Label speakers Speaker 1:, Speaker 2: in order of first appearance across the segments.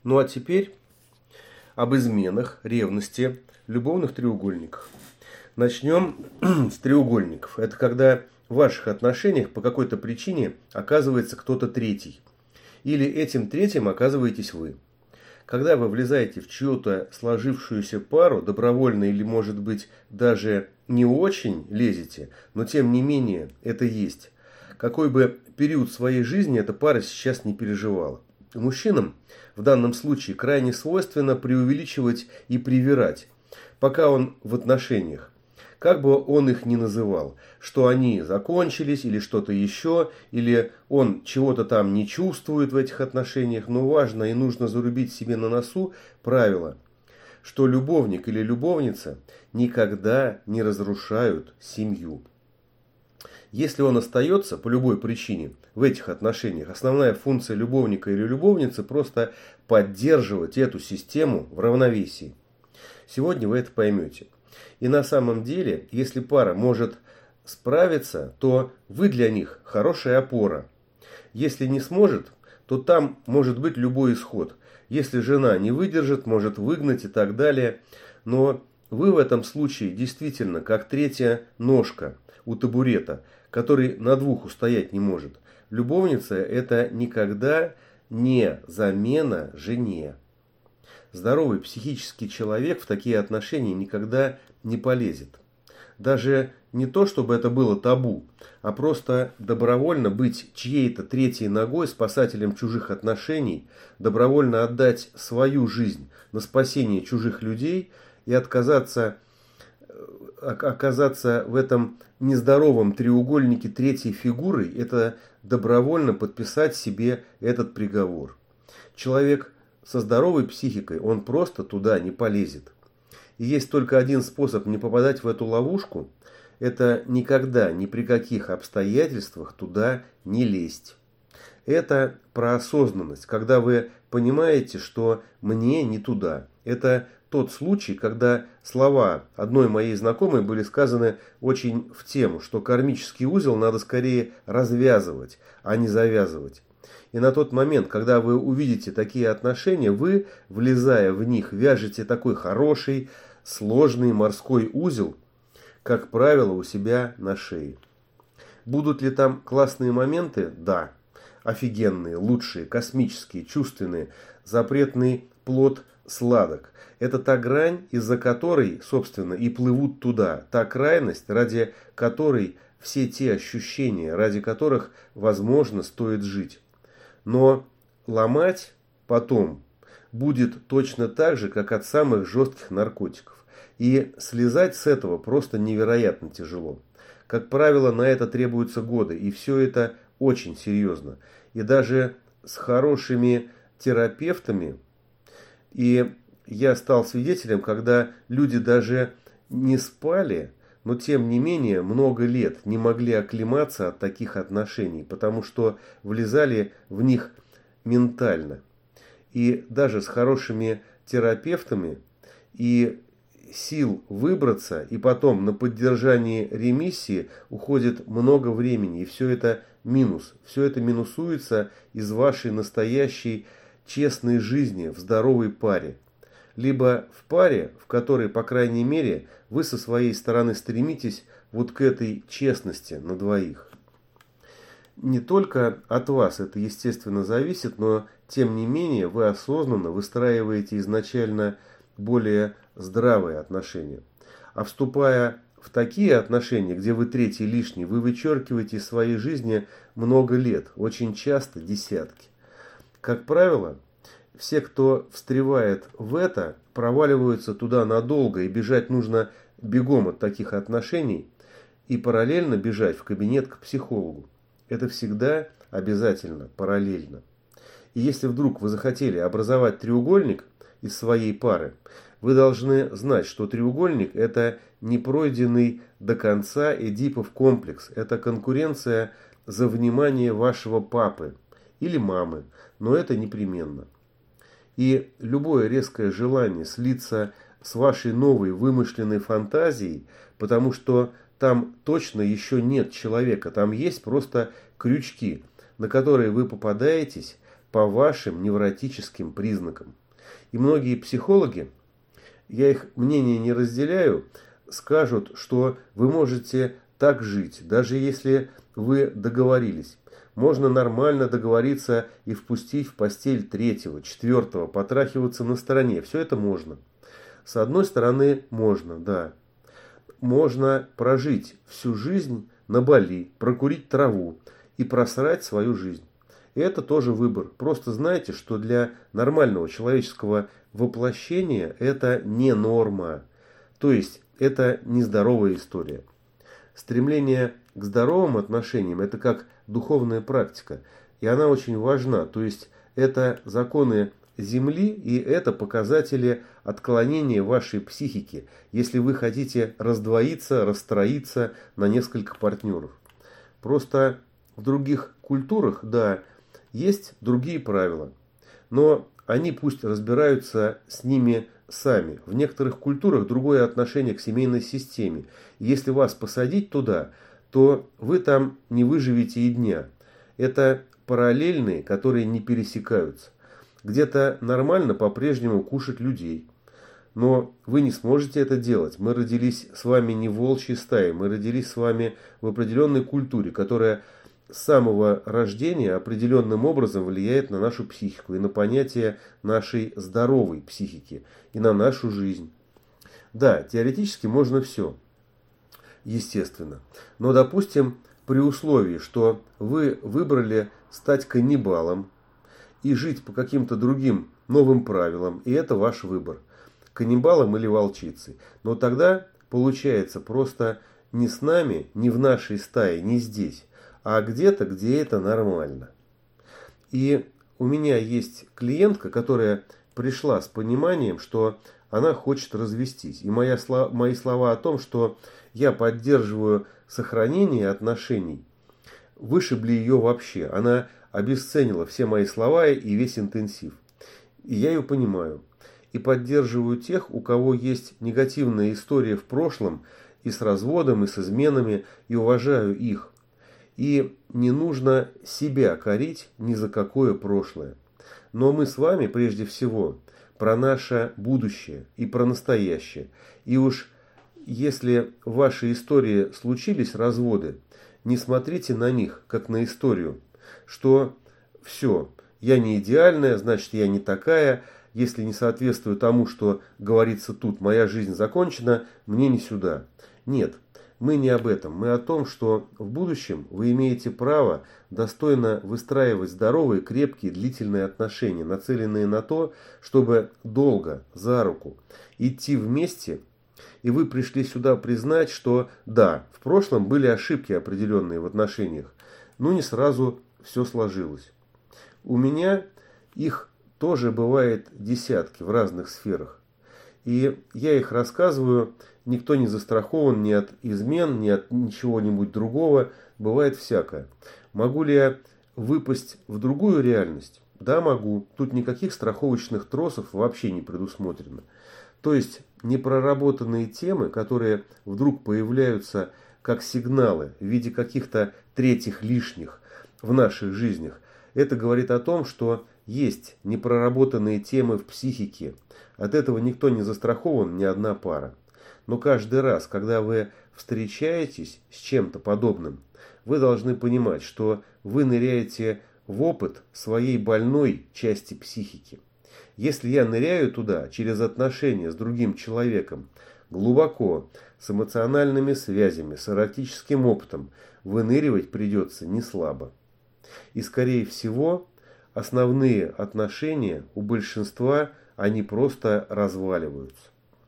Speaker 1: Ну а теперь об изменах, ревности, любовных треугольниках. Начнем с треугольников. Это когда в ваших отношениях по какой-то причине оказывается кто-то третий. Или этим третьим оказываетесь вы. Когда вы влезаете в чью-то сложившуюся пару, добровольно или, может быть, даже не очень лезете, но тем не менее это есть. Какой бы период своей жизни эта пара сейчас не переживала. Мужчинам в данном случае крайне свойственно преувеличивать и привирать, пока он в отношениях. Как бы он их ни называл, что они закончились или что-то еще, или он чего-то там не чувствует в этих отношениях, но важно и нужно зарубить себе на носу правило, что любовник или любовница никогда не разрушают семью. Если он остается по любой причине в этих отношениях, основная функция любовника или любовницы просто поддерживать эту систему в равновесии. Сегодня вы это поймете. И на самом деле, если пара может справиться, то вы для них хорошая опора. Если не сможет, то там может быть любой исход. Если жена не выдержит, может выгнать и так далее. Но вы в этом случае действительно как третья ножка у табурета, который на двух устоять не может. Любовница – это никогда не замена жене. Здоровый психический человек в такие отношения никогда не полезет. Даже не то, чтобы это было табу, а просто добровольно быть чьей-то третьей ногой, спасателем чужих отношений, добровольно отдать свою жизнь на спасение чужих людей и оказаться в этом нездоровом треугольнике третьей фигурой, это добровольно подписать себе этот приговор. Человек со здоровой психикой, он просто туда не полезет. И есть только один способ не попадать в эту ловушку – это никогда, ни при каких обстоятельствах туда не лезть. Это про осознанность, когда вы понимаете, что мне не туда. Это тот случай, когда слова одной моей знакомой были сказаны очень в тему, что кармический узел надо скорее развязывать, а не завязывать. И на тот момент, когда вы увидите такие отношения, вы, влезая в них, вяжете такой хороший, сложный морской узел, как правило, у себя на шее. Будут ли там классные моменты? Да. Офигенные, лучшие, космические, чувственные. Запретный плод сладок. Это та грань, из-за которой, собственно, и плывут туда. Та крайность, ради которой все те ощущения, ради которых, возможно, стоит жить. Но ломать потом будет точно так же, как от самых жестких наркотиков. И слезать с этого просто невероятно тяжело. Как правило, на это требуются годы, и все это очень серьезно. И даже с хорошими терапевтами, и я стал свидетелем, когда люди даже не спали, но тем не менее много лет не могли оклематься от таких отношений, потому что влезали в них ментально. И даже с хорошими терапевтами и сил выбраться, и потом на поддержание ремиссии уходит много времени, и все это минус. Все это минусуется из вашей настоящей честной жизни в здоровой паре. Либо в паре, в которой, по крайней мере, вы со своей стороны стремитесь вот к этой честности на двоих. Не только от вас это, естественно, зависит, но, тем не менее, вы осознанно выстраиваете изначально более здравые отношения. А вступая в такие отношения, где вы третий лишний, вы вычеркиваете из своей жизни много лет, очень часто десятки. Как правило, все, кто встревает в это, проваливаются туда надолго, и бежать нужно бегом от таких отношений и параллельно бежать в кабинет к психологу. Это всегда обязательно параллельно. И если вдруг вы захотели образовать треугольник из своей пары, вы должны знать, что треугольник – это не пройденный до конца Эдипов комплекс, это конкуренция за внимание вашего папы или мамы, но это непременно. И любое резкое желание слиться с вашей новой вымышленной фантазией, потому что там точно еще нет человека, там есть просто крючки, на которые вы попадаетесь, по вашим невротическим признакам. И многие психологи, я их мнение не разделяю, скажут, что вы можете так жить, даже если вы договорились. Можно нормально договориться и впустить в постель третьего, четвертого, потрахиваться на стороне. Все это можно. С одной стороны, можно, да. Можно прожить всю жизнь на Бали, прокурить траву и просрать свою жизнь. И это тоже выбор. Просто знайте, что для нормального человеческого воплощения это не норма. То есть это нездоровая история. Стремление к здоровым отношениям – это как духовная практика. И она очень важна. То есть это законы Земли и это показатели отклонения вашей психики, если вы хотите раздвоиться, расстроиться на несколько партнеров. Просто в других культурах, да, есть другие правила. Но они пусть разбираются с ними сами. В некоторых культурах другое отношение к семейной системе. Если вас посадить туда, то вы там не выживете и дня. Это параллельные, которые не пересекаются. Где-то нормально по-прежнему кушать людей. Но вы не сможете это делать. Мы родились с вами не в волчьей стае. Мы родились с вами в определенной культуре, которая с самого рождения определенным образом влияет на нашу психику и на понятие нашей здоровой психики и на нашу жизнь. Да, теоретически можно все, естественно. Но, допустим, при условии, что вы выбрали стать каннибалом и жить по каким-то другим новым правилам, и это ваш выбор, каннибалом или волчицей. Но тогда получается просто не с нами, не в нашей стае, не здесь, а где-то, где это нормально. И у меня есть клиентка, которая пришла с пониманием, что она хочет развестись. И мои слова о том, что я поддерживаю сохранение отношений, вышибли ее вообще. Она обесценила все мои слова и весь интенсив. И я ее понимаю. И поддерживаю тех, у кого есть негативная история в прошлом и с разводом, и с изменами, и уважаю их. И не нужно себя корить ни за какое прошлое. Но мы с вами прежде всего про наше будущее и про настоящее. И уж если в вашей истории случились разводы, не смотрите на них, как на историю, что все, я не идеальная, значит я не такая, если не соответствую тому, что говорится тут, моя жизнь закончена, мне не сюда. Нет, мы не об этом, мы о том, что в будущем вы имеете право достойно выстраивать здоровые, крепкие, длительные отношения, нацеленные на то, чтобы долго, за руку, идти вместе. И вы пришли сюда признать, что да, в прошлом были ошибки определенные в отношениях, но не сразу все сложилось. У меня их тоже бывает десятки в разных сферах. И я их рассказываю, никто не застрахован ни от измен, ни от чего-нибудь другого, бывает всякое. Могу ли я выпасть в другую реальность? Да, могу. Тут никаких страховочных тросов вообще не предусмотрено. То есть непроработанные темы, которые вдруг появляются как сигналы в виде каких-то третьих лишних в наших жизнях, это говорит о том, что есть непроработанные темы в психике. От этого никто не застрахован, ни одна пара. Но каждый раз, когда вы встречаетесь с чем-то подобным, вы должны понимать, что вы ныряете в опыт своей больной части психики. Если я ныряю туда через отношения с другим человеком, глубоко, с эмоциональными связями, с эротическим опытом, выныривать придется не слабо. И скорее всего, основные отношения у большинства, они просто разваливаются.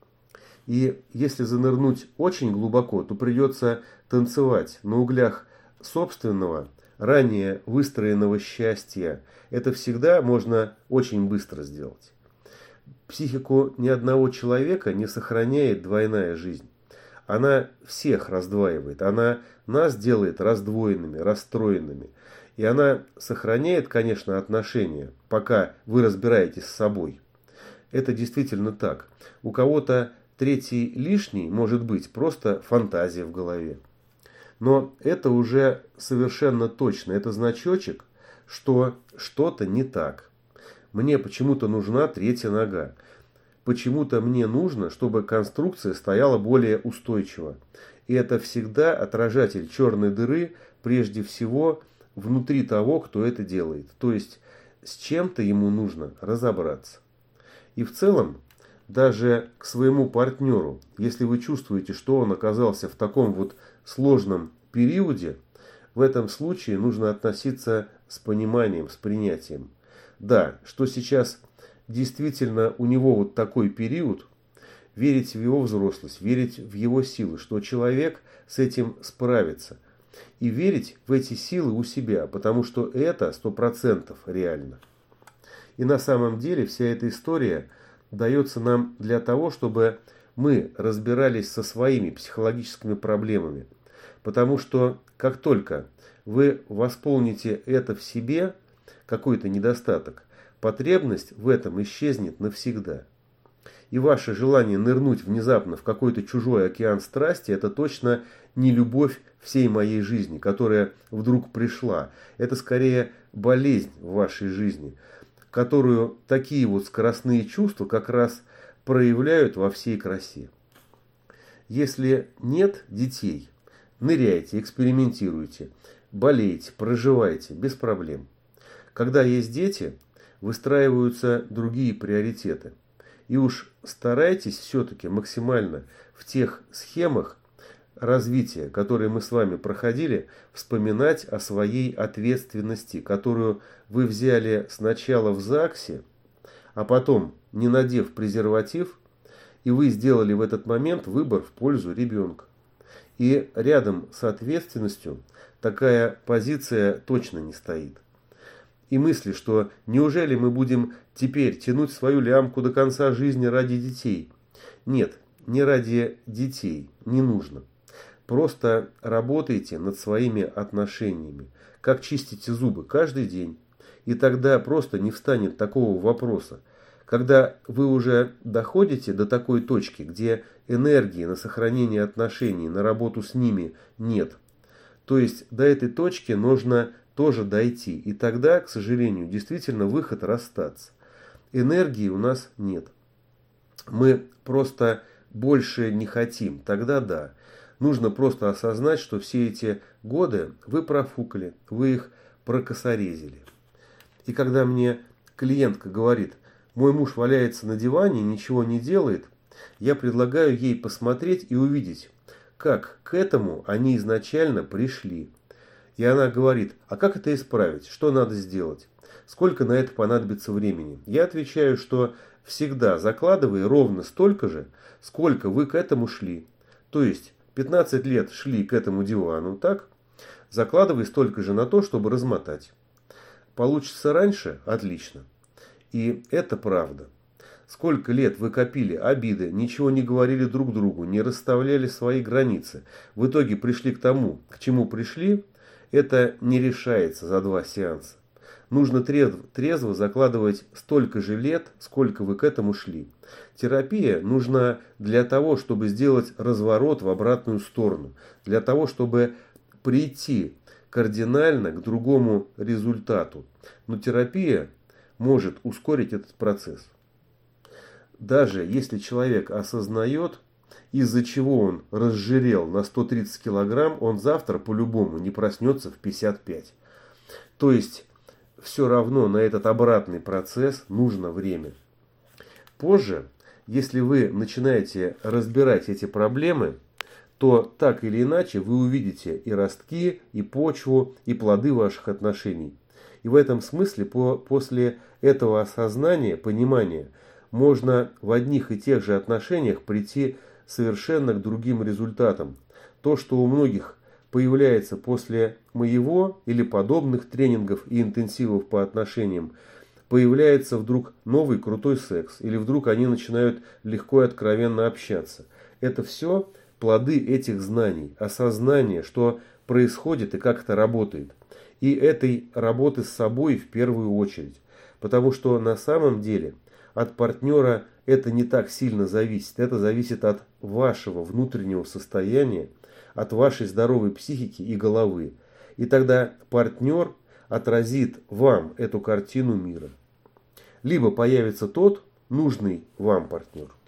Speaker 1: И если занырнуть очень глубоко, то придется танцевать на углях собственного, ранее выстроенного счастья. Это всегда можно очень быстро сделать. Психику ни одного человека не сохраняет двойная жизнь. Она всех раздваивает. Она нас делает раздвоенными, расстроенными. И она сохраняет, конечно, отношения, пока вы разбираетесь с собой. Это действительно так. У кого-то третий лишний может быть просто фантазия в голове. Но это уже совершенно точно. Это значочек, что что-то не так. Мне почему-то нужна третья нога. Почему-то мне нужно, чтобы конструкция стояла более устойчиво. И это всегда отражатель черной дыры, прежде всего, внутри того, кто это делает. То есть, с чем-то ему нужно разобраться. И в целом, даже к своему партнеру, если вы чувствуете, что он оказался в таком вот сложном периоде, в этом случае нужно относиться с пониманием, с принятием. Да, что сейчас действительно у него вот такой период, верить в его взрослость, верить в его силы, что человек с этим справится. И верить в эти силы у себя, потому что это 100% реально. И на самом деле вся эта история дается нам для того, чтобы мы разбирались со своими психологическими проблемами. Потому что как только вы восполните это в себе, какой-то недостаток, потребность в этом исчезнет навсегда. И ваше желание нырнуть внезапно в какой-то чужой океан страсти – это точно не любовь всей моей жизни, которая вдруг пришла. Это скорее болезнь в вашей жизни, которую такие вот скоростные чувства как раз проявляют во всей красе. Если нет детей, ныряйте, экспериментируйте, болейте, проживайте, без проблем. Когда есть дети, выстраиваются другие приоритеты. И уж старайтесь все-таки максимально в тех схемах развития, которые мы с вами проходили, вспоминать о своей ответственности, которую вы взяли сначала в ЗАГСе, а потом, не надев презерватив, и вы сделали в этот момент выбор в пользу ребенка. И рядом с ответственностью такая позиция точно не стоит. И мысли, что неужели мы будем теперь тянуть свою лямку до конца жизни ради детей? Нет, не ради детей, не нужно. Просто работайте над своими отношениями, как чистите зубы каждый день. И тогда просто не встанет такого вопроса. Когда вы уже доходите до такой точки, где энергии на сохранение отношений, на работу с ними нет. То есть до этой точки нужно тоже дойти. И тогда, к сожалению, действительно выход расстаться. Энергии у нас нет. Мы просто больше не хотим. Тогда да. Нужно просто осознать, что все эти годы вы профукали, вы их прокосорезили. И когда мне клиентка говорит, мой муж валяется на диване, ничего не делает, я предлагаю ей посмотреть и увидеть, как к этому они изначально пришли. И она говорит, а как это исправить? Что надо сделать? Сколько на это понадобится времени? Я отвечаю, что всегда закладывай ровно столько же, сколько вы к этому шли. То есть 15 лет шли к этому дивану, так? Закладывай столько же на то, чтобы размотать. Получится раньше? Отлично. И это правда. Сколько лет вы копили обиды, ничего не говорили друг другу, не расставляли свои границы. В итоге пришли к тому, к чему пришли. Это не решается за 2 сеанса. Нужно трезво закладывать столько же лет, сколько вы к этому шли. Терапия нужна для того, чтобы сделать разворот в обратную сторону. Для того, чтобы прийти кардинально к другому результату. Но терапия может ускорить этот процесс. Даже если человек осознает, из-за чего он разжирел на 130 килограмм, он завтра по-любому не проснется в 55. То есть, все равно на этот обратный процесс нужно время. Позже, если вы начинаете разбирать эти проблемы, то так или иначе вы увидите и ростки, и почву, и плоды ваших отношений. И в этом смысле после этого осознания, понимания, можно в одних и тех же отношениях прийти совершенно к другим результатам. То, что у многих появляется после моего или подобных тренингов и интенсивов по отношениям, появляется вдруг новый крутой секс, или вдруг они начинают легко и откровенно общаться. Это все плоды этих знаний, осознания, что происходит и как это работает. И этой работы с собой в первую очередь. Потому что на самом деле от партнера это не так сильно зависит. Это зависит от вашего внутреннего состояния, от вашей здоровой психики и головы. И тогда партнер отразит вам эту картину мира. Либо появится тот нужный вам партнер.